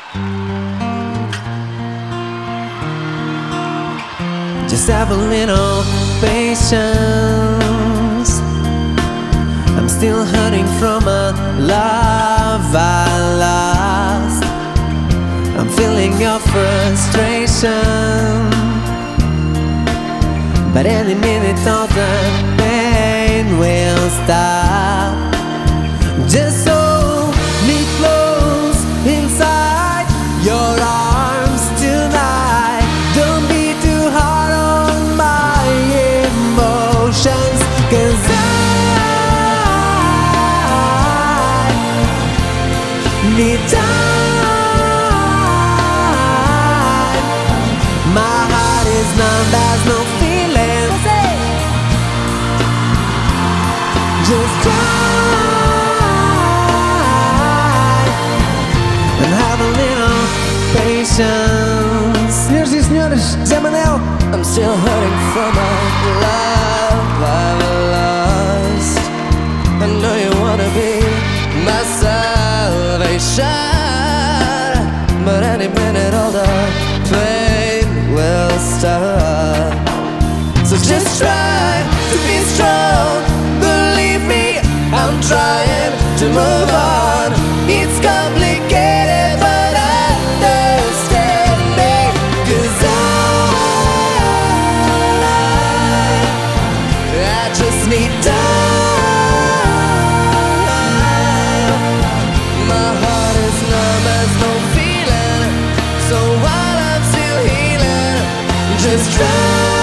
Just have a little patience. I'm still hurting from a love I lost. I'm feeling your frustration, but any minute all the pain will stop. Just hold me close inside your arms tonight. Don't be too hard on my emotions, 'cause I need time. My heart is numb, there's no feelings. Just try and have a little patience. Senhoras e senhores, Zé Manel. I'm still hurting from a love I've lost. I know you wanna be my salvation, but any minute all the pain will stop. So just try to be strong. Believe me, I'm trying to move on. It's complicated, but understand me, 'cause I just need time. My heart is numb, there's no feeling. So while I'm still healing, just try.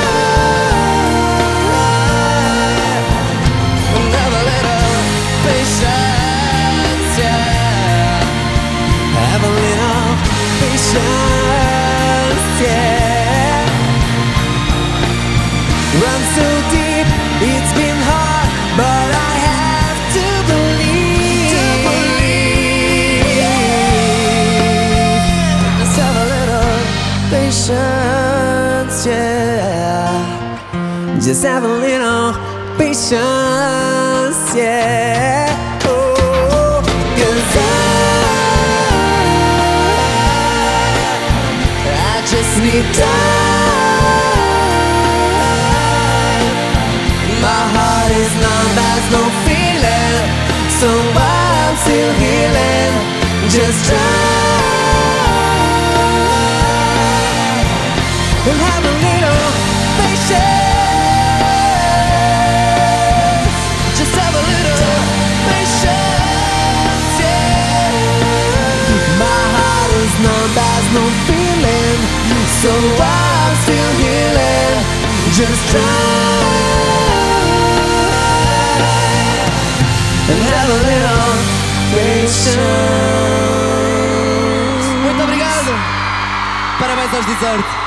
Have a little patience, yeah. Run so deep, it's been hard, but I have to believe. Just have a little patience, yeah. Just have a little patience, yeah. Oh, 'cause I just need time. My heart is numb, there's no feeling. So while I'm still healing, just try and have a little patience. Just have a little patience, yeah. My heart is numb, there's no feeling. So I'm still healing. Just try and have a little patience. Muito obrigado. Parabéns aos Desert.